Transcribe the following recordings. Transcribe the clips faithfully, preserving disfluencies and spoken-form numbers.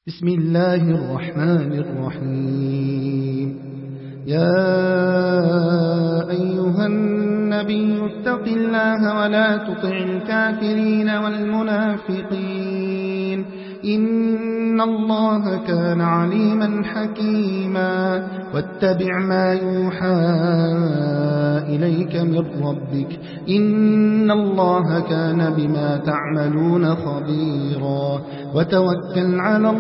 بسم الله الرحمن الرحيم. يا أيها النبي اتق الله ولا تطع الكافرين والمنافقين إن الله كان عليما حكيما. واتبع ما يوحى إليك من ربك إن الله كان بما تعملون خبيرا. وتوكل على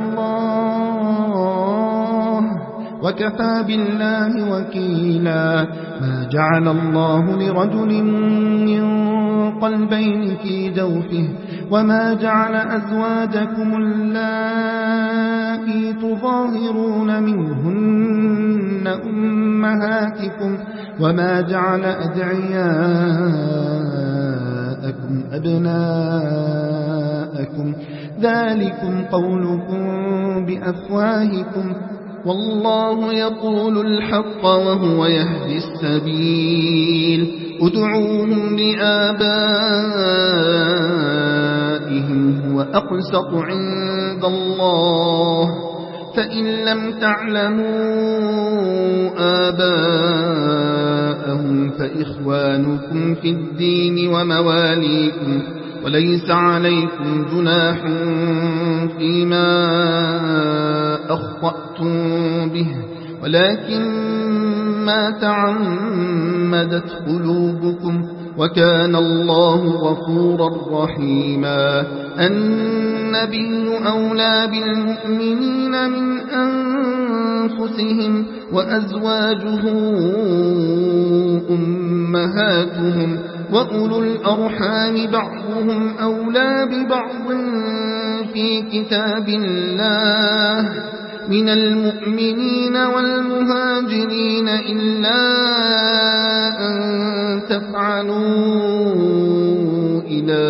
الله وكفى بالله وكيلا. ما جعل الله لرجل من قلبين في جوفه وما جعل أزواجكم اللائي تظاهرون منهن أمهاتكم وما جعل أدعياءكم أبناءكم ذلكم قولكم بأفواهكم والله يقول الحق وهو يهدي السبيل. ادعوهم لآبائهم هو أقسط عند الله فإن لم تعلموا آباءهم فإخوانكم في الدين ومواليكم وليس عليكم جناح فيما أخطأتم به ولكن ما تعمدت قلوبكم وكان الله غفورا رحيما. النبي أولى بالمؤمنين من أنفسهم وأزواجه أمهاتهم وأولو الأرحام بعضهم أولى ببعض في كتاب الله من المؤمنين والمهاجرين إلا أن تفعلوا إلى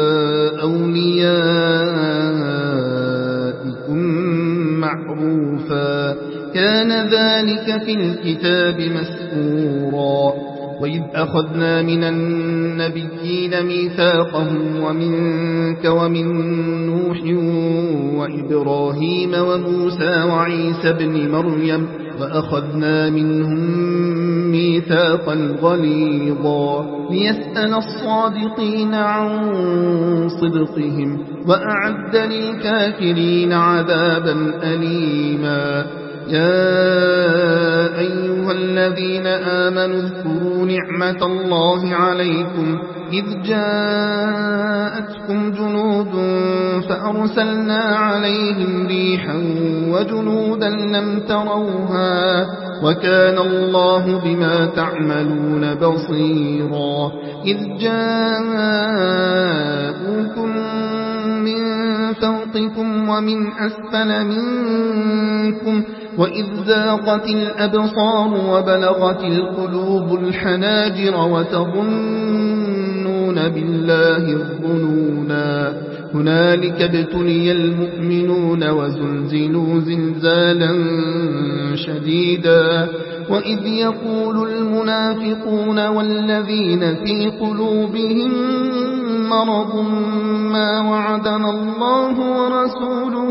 أوليائكم معروفا كان ذلك في الكتاب مسطورا. وإذ أخذنا من النبيين ميثاقهم ومنك ومن نوح وإبراهيم وموسى وعيسى بن مريم وأخذنا منهم ميثاقا غليظا ليسأل الصادقين عن صدقهم وأعد للكافرين عذابا أليما. يا أيها الذين آمنوا اذكروا نعمة الله عليكم إذ جاءتكم جنود فأرسلنا عليهم ريحا وجنودا لم تروها وكان الله بما تعملون بصيرا. إذ جاءوكم من فوقكم ومن أسفل منكم وإذ زاغت الأبصار وبلغت القلوب الحناجر وتظنون بالله الظنونا هنالك ابتلي المؤمنون وزلزلوا زلزالا شديدا. وإذ يقول المنافقون والذين في قلوبهم مرض ما وعدنا الله ورسوله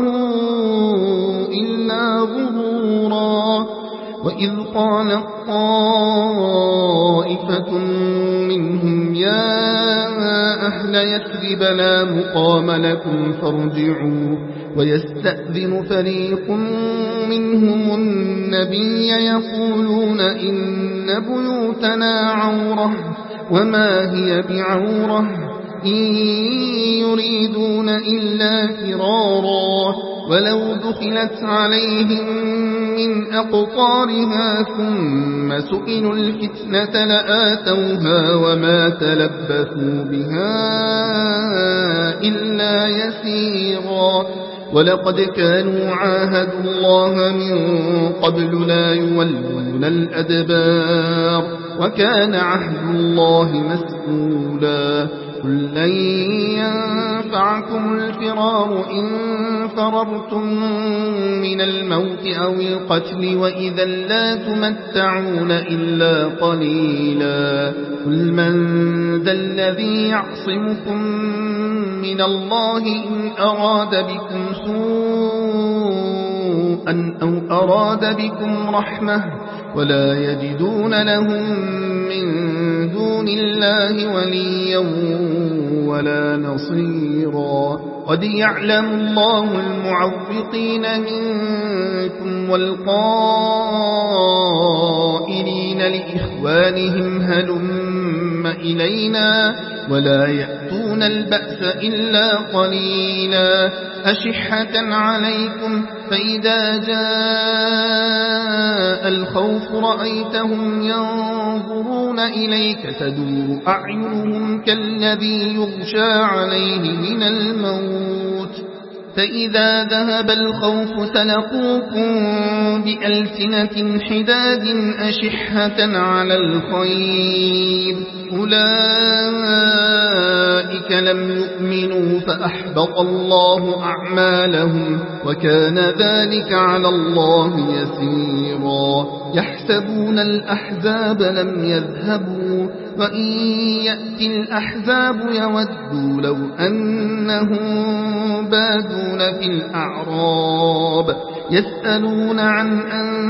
إلا غرورا. وإذ قال طائفة منهم يا أهل يثرب لا مقام لكم فارجعوا ويستأذن فريق منهم النبي يقولون إن بيوتنا عورة وما هي بعورة إن يريدون إلا فرارا ولو دخلت عليهم من أقطارها ثم سئلوا الفتنة لآتوها وما تلبثوا بها إلا يسيرا. ولقد كانوا عاهدوا الله من قبل لا يولون الأدبار وكان عهد الله مسؤولا. قل لن ينفعكم الفرار إن فررتم من الموت أو القتل وإذا لا تمتعون إلا قليلا. قل من ذا الذي يعصمكم من الله إن أراد بكم سوءا سوءا أو أراد بكم رحمة ولا يجدون لهم من دون الله وليا ولا نصيرا قد يعلم الله المعوقين منكم والقائلين لإخوانهم هلم إلينا ولا يأتون البأس إلا قليلا أشحة عليكم فإذا جاء الخوف رأيتهم ينظرون إليك تدور أعينهم كالذي يغشى عليه من الموت فإذا ذهب الخوف سلقوكم بألسنة حداد أشحة على الخير أولئك لم يؤمنوا فأحبط الله أعمالهم وكان ذلك على الله يسيرا يحسبون الأحزاب لم يذهبوا وإن يأتي الأحزاب يودوا لو أنهم بادون في الأعراب يسألون عن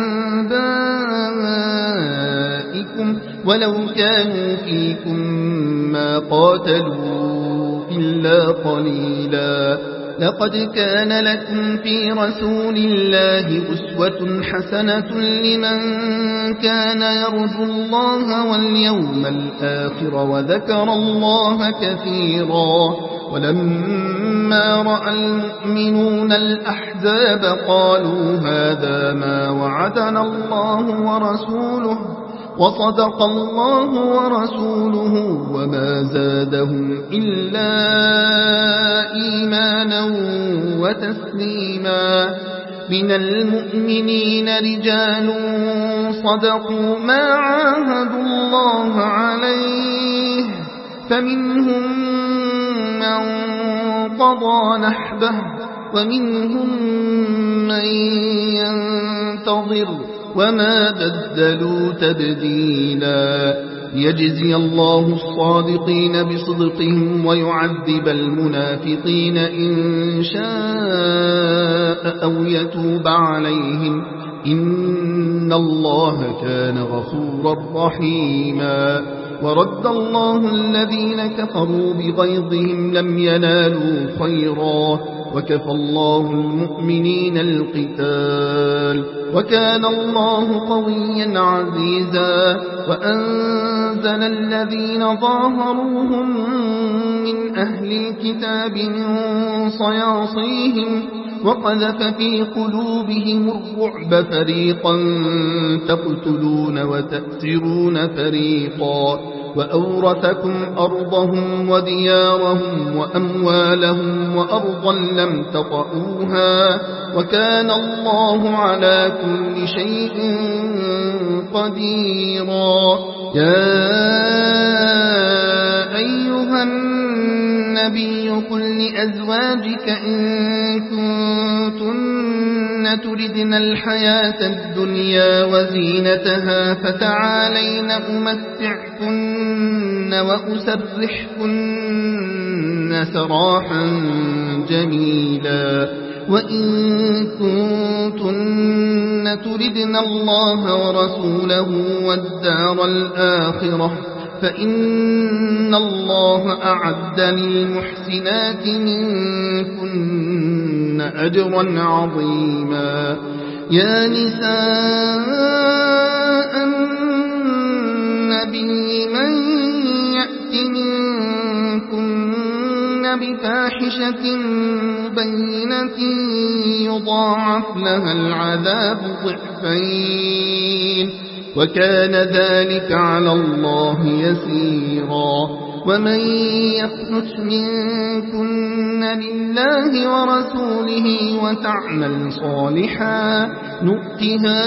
أنبائكم ولو كانوا فيكم ما قاتلوا إلا قليلا لقد كان لكم في رسول الله أسوة حسنة لمن كان يرجو الله واليوم الآخر وذكر الله كثيرا ولما رأى المؤمنون الأحزاب قالوا هذا ما وعدنا الله ورسوله وصدق الله ورسوله وما زادهم إلا إيمانا وتسليما من المؤمنين رجال صدقوا ما عاهدوا الله عليه فمنهم من قضى نحبه ومنهم من ينتظر وما بدلوا تبديلا ليجزي الله الصادقين بصدقهم ويعذب المنافقين إن شاء أو يتوب عليهم إن الله كان غفورا رحيما ورد الله الذين كفروا بغيظهم لم ينالوا خيرا وكفى الله المؤمنين القتال وكان الله قويا عزيزا وأنزل الذين ظاهروهم من أهل الكتاب من صياصيهم وقذف في قلوبهم الرعب فريقا تقتلون وتأسرون فريقا وأورثكم أرضهم وديارهم وأموالهم وأرضا لم تطئوها وكان الله على كل شيء قديرا يا أيها النبي قل لأزواجك إن كنتن تردن الحياة الدنيا وزينتها فتعالين أمتعكن وأسرحكن سراحا جميلا وإن كنتن تردن الله ورسوله والدار الآخرة فإن الله أعد للمحسنات منكن أجرا عظيما يا نساء النبي من يأت منكن بفاحشة مبينة يضاعف لها العذاب ضعفين وكان ذلك على الله يسيرا ومن يقنت منكن لله ورسوله وتعمل صالحا نؤتها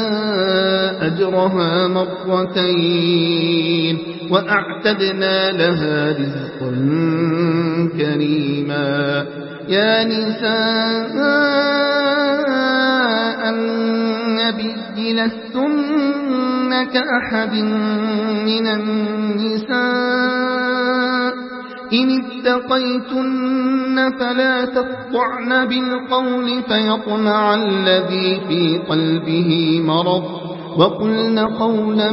أجرها مرتين وأعتدنا لها رزقا كريما يا نساء النبي لستن كأحد من النساء إن اتقيتن فلا تخضعن بالقول فيطمع الذي في قلبه مرض وقلن قولا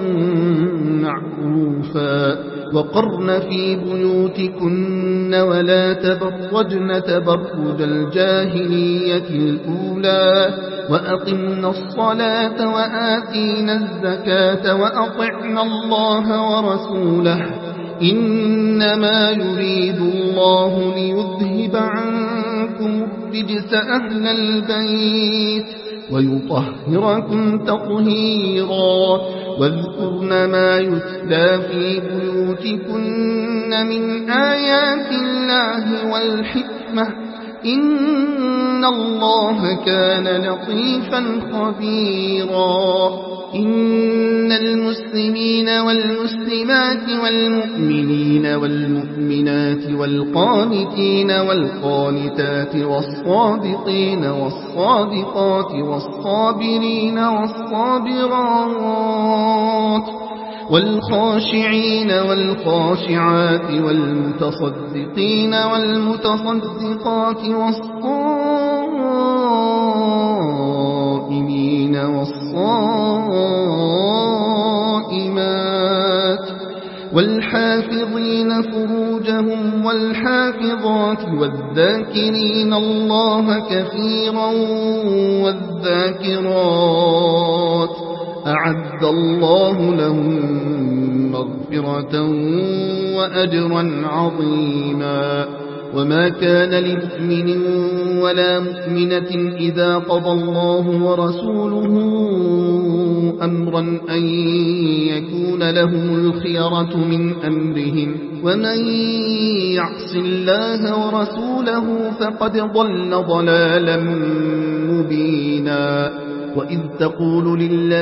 معروفا وقرن في بيوتكن ولا تبرجن تبرج الجاهلية الأولى وأقمنا الصلاة وآتينا الزكاة وأطعنا الله ورسوله إنما يريد الله ليذهب عنكم الرجس أهل البيت ويطهركم تطهيرا واذكرن ما يتلى في بيوتكن من آيات الله والحكمة إن الله كان لطيفا خبيرا إن المسلمين والمسلمات والمؤمنين والمؤمنات والقانتين والقانتات والصادقين والصادقات والصابرين والصابرات والخاشعين والخاشعات والمتصدقين والمتصدقات والصائمين والصائمات والحافظين فروجهم والحافظات والذاكرين الله كثيرا والذاكرات أعد الله لهم مغفرة وأجرا عظيما وما كان لمؤمن ولا مؤمنة إذا قضى الله ورسوله أمرا أن يكون لهم الخيرة من أمرهم ومن يعص الله ورسوله فقد ضل ضلالا مبينا وإذ تقول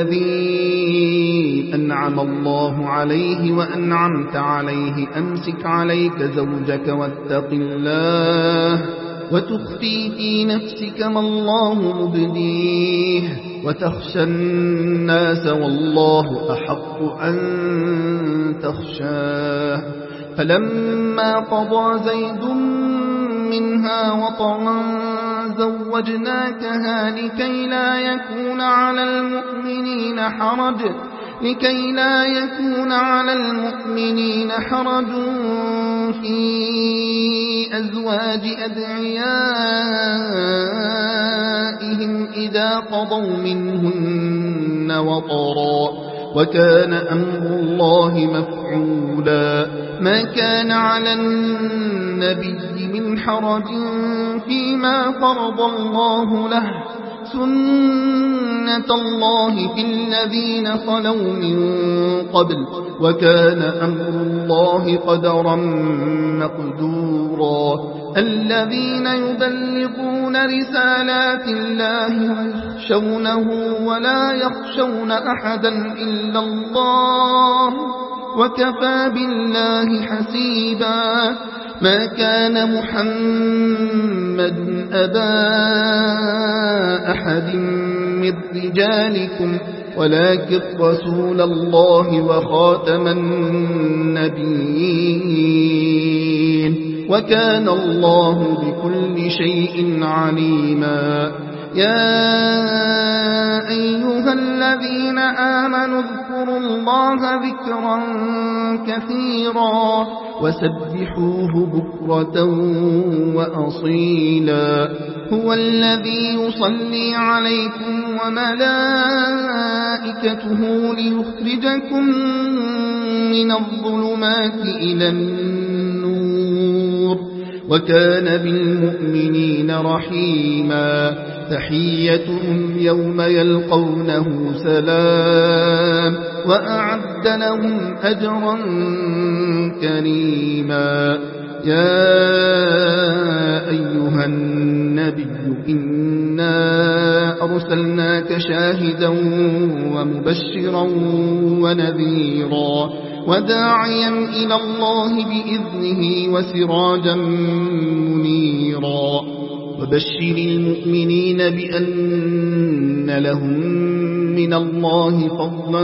للذي أنعم الله عليه وأنعمت عليه أمسك عليك زوجك واتق الله وتخفي في نفسك ما الله مبديه وتخشى الناس والله أحق أن تخشاه فلما قضى زيد منها وطرا زوجناكها لكي لا يكون على المؤمنين حرج لكي لا يكون على المؤمنين حرج في أزواج أدعيائهم إذا قضوا منهن وطرا وكان أمر الله مفعولا ما كان على النبي من حرج فيما فرض الله له سنة الله في الذين خلوا من قبل وكان أمر الله قدرا مقدورا الذين يبلغون رسالات الله ويخشونه ولا يخشون أحدا إلا الله وكفى بالله حسيبا ما كان محمد أبا أحد من رجالكم ولكن رسول الله وخاتم النبيين وكان الله بكل شيء عليما يا أيها الذين آمنوا اذكروا الله ذكرا كثيرا وسبحوه بكرة وأصيلا هو الذي يصلي عليكم وملائكته ليخرجكم من الظلمات إلى النور وكان بالمؤمنين رحيما تحيتهم يوم يلقونه سلام وأعد لهم أجرا كريما يا أيها النبي إنا أرسلناك شاهدا ومبشرا ونذيرا وداعيا إلى الله بإذنه وسراجا منيرا وبشر المؤمنين بأن لهم من الله فضلا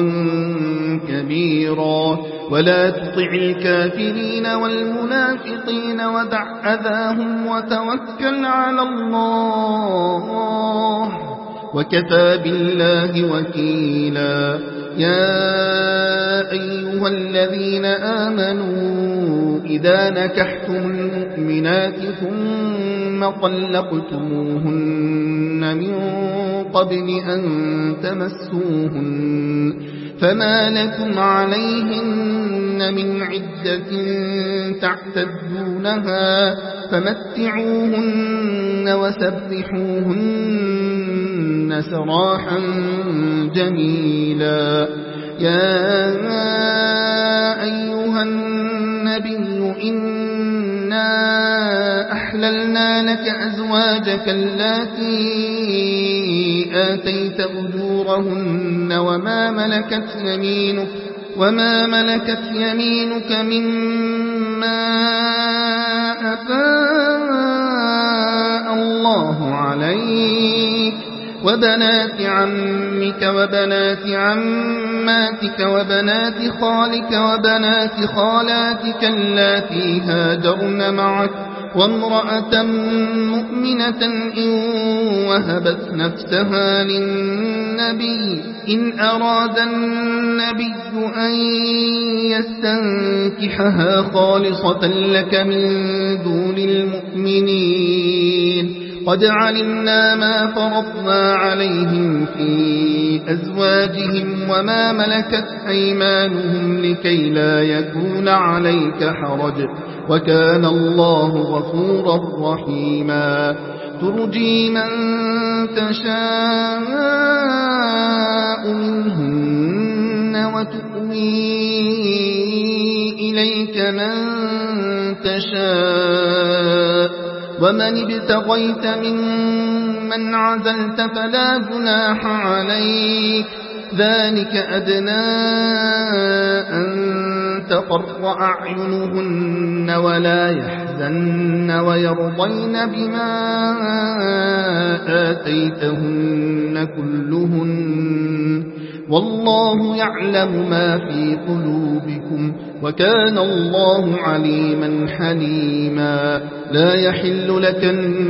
كبيرا ولا تطع الكافرين والمنافقين ودع أذاهم وتوكل على الله وكفى بالله وكيلا يا أيها الذين آمنوا إذا نكحتم المؤمنات ثم طلقتموهن من قبل أن تمسوهن فما لكم عليهن من عدة تعتدونها فمتعوهن وسرحوهن سراحا جميلا يا أيها النبي إنا أحللنا لك أزواجك اللاتي آتيت أجورهن وما ملكت يمينك وما ملكت يمينك مما أفاء الله عليك وبنات عمك وبنات عماتك وبنات خالك وبنات خالاتك اللاتي هاجرن معك وامرأة مؤمنة إن وهبت نفسها للنبي إن أراد النبي أن يستنكحها خالصة لك من دون المؤمنين قد علمنا ما فرضنا عليهم في أزواجهم وما ملكت أيمانهم لكي لا يكون عليك حرج وكان الله غفورا رحيما ترجي من تشاء منهن وتؤوي إليك من تشاء ومن ابتغيت ممن عزلت فلا جناح عليك ذلك أدنى أن تقر أعينهن ولا يحزن ويرضين بما آتيتهن كلهن والله يعلم ما في قلوبكم وكان الله عليما حليما لا يحل لك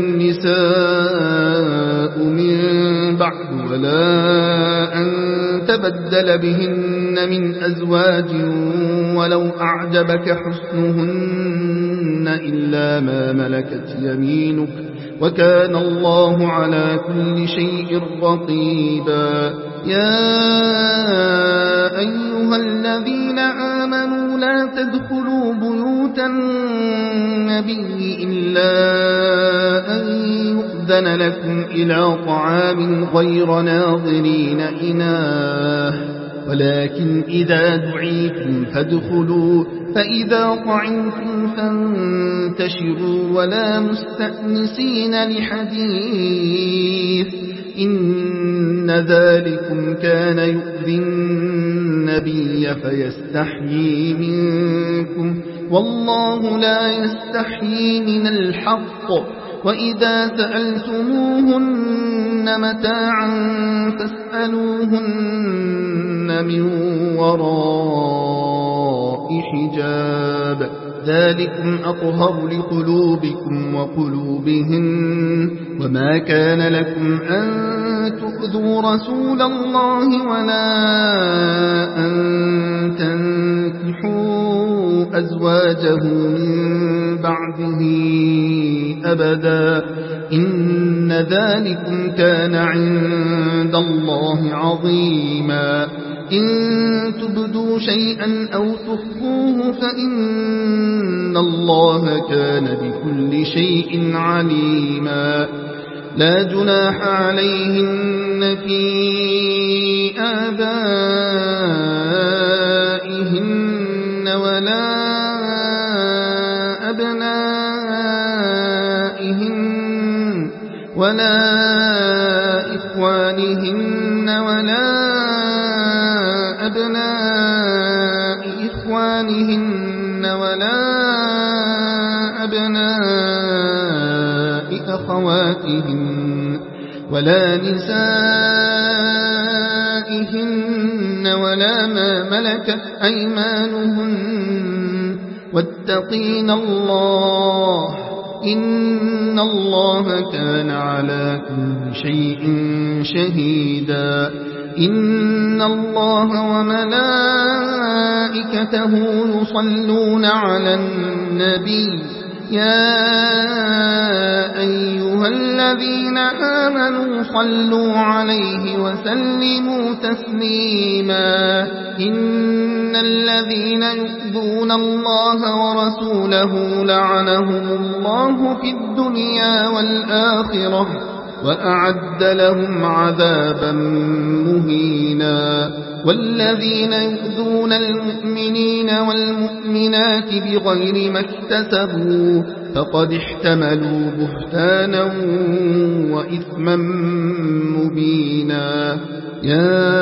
النساء من بعد ولا أن تبدل بهن من أزواج ولو أعجبك حسنهن إلا ما ملكت يمينك وكان الله على كل شيء رقيبا يا أيها الذين آمنوا لا تدخلوا بيوت النبي إلا أن يؤذن لكم إلى طعام غير ناظرين إناه ولكن إذا دعيتم فادخلوا فإذا طعمتم فانتشروا ولا مستأنسين لحديث إن ذلكم كان يؤذي النبي فيستحيي منكم والله لا يستحيي من الحق وإذا سألتموهن متاعا فاسألوهن من وراء حجاب ذلكم أطهر لقلوبكم وقلوبهن وما كان لكم أن تؤذوا رسول الله ولا أن تنكحوا أزواجه من بعده أبدا إن ذلكم كان عند الله عظيما إن تبدوا شيئا أو تخفوه فإن الله كان بكل شيء عليما لا جناح عليهن في آبائهن ولا أبنائهن ولا إخوانهن ولا أبناء إخوانهن ولا أبناء أخواتهن ولا نسائهن نسائهن ولا ما ملكت أيمانهن واتقين الله إن الله كان على كل شيء شهيدا إن الله وملائكته يصلون على النبي يا أيها الذين آمنوا صلوا عليه وسلموا تسليما إن الذين يؤذون الله ورسوله لعنهم الله في الدنيا والآخرة وأعد لهم عذابا مهينا والذين يؤذون المؤمنين والمؤمنات بغير ما اكتسبوا فقد احتملوا بهتانا وإثما مبينا يا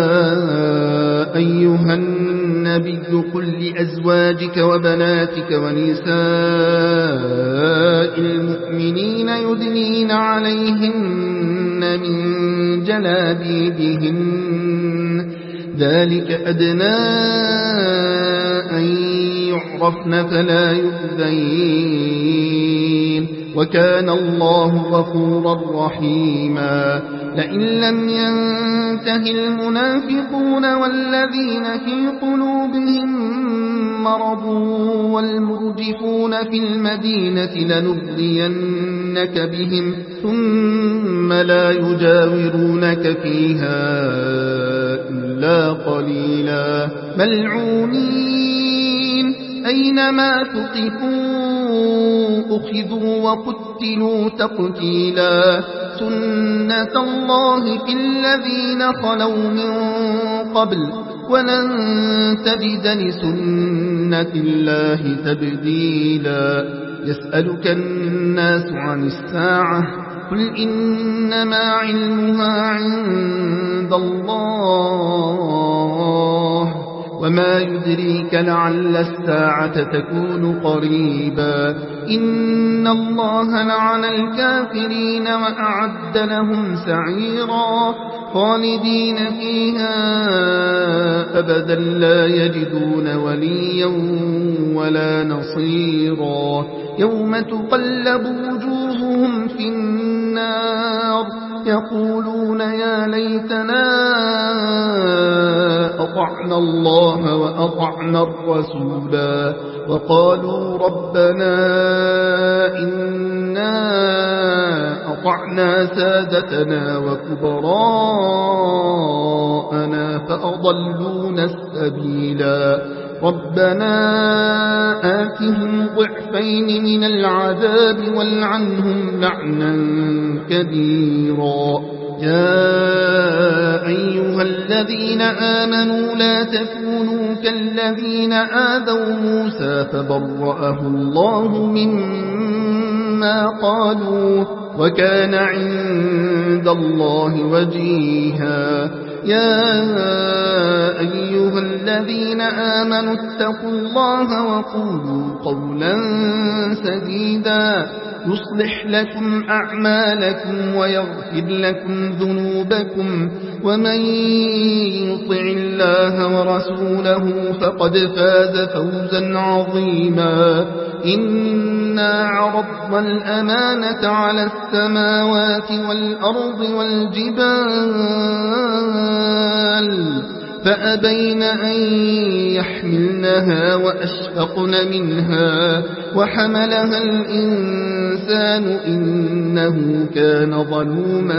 أيها النبي قل لأزواجك وبناتك ونساء المؤمنين يدنين عليهن من جلابيبهن ذلك أدنى أن يعرفن فلا يؤذين وكان الله غفورا رحيما لئن لم ينته المنافقون والذين في قلوبهم مرض والمرجفون في المدينة لنغرينك بهم ثم لا يجاورونك فيها إلا قليلا ملعونين أينما ثقفوا أخذوا وقتلوا تقتيلا سنة الله في الذين خلوا من قبل ولن تجد لسنة الله تبديلا يسألك الناس عن الساعة قل إنما علمها عند الله وما يدريك لعل الساعة تكون قريبا إن الله لعن الكافرين وأعد لهم سعيرا خالدين فيها أبدا لا يجدون وليا ولا نصيرا يوم تقلب وجوههم في النار يقولون يا ليتنا أطعنا الله وأطعنا الرسولا وقالوا ربنا إنا أطعنا سادتنا وكبراءنا فأضلونا السبيلا ربنا آتهم ضعفين من العذاب والعنهم لعنا كبيرا يا أيها الذين آمنوا لا تكونوا كالذين آذوا موسى فبرأه الله مما قالوا وكان عند الله وجيها يا أيها الذين آمنوا اتقوا الله وقولوا قولا سديدا يصلح لكم أعمالكم ويغفر لكم ذنوبكم ومن يطع الله ورسوله فقد فاز فوزا عظيما إنا عرضنا الأمانة على السماوات والأرض والجبال فأبين أن يحملنها وأشفقن منها وحملها الإنسان إنه كان ظلوما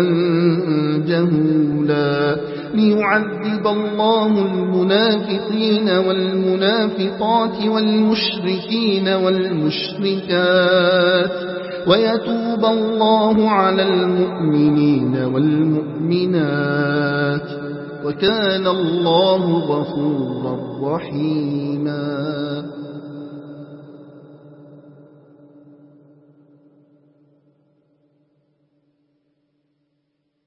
جهولا ليعذب الله المنافقين والمنافقات والمشركين والمشركات ويتوب الله على المؤمنين والمؤمنات وكان الله غفورا رحيما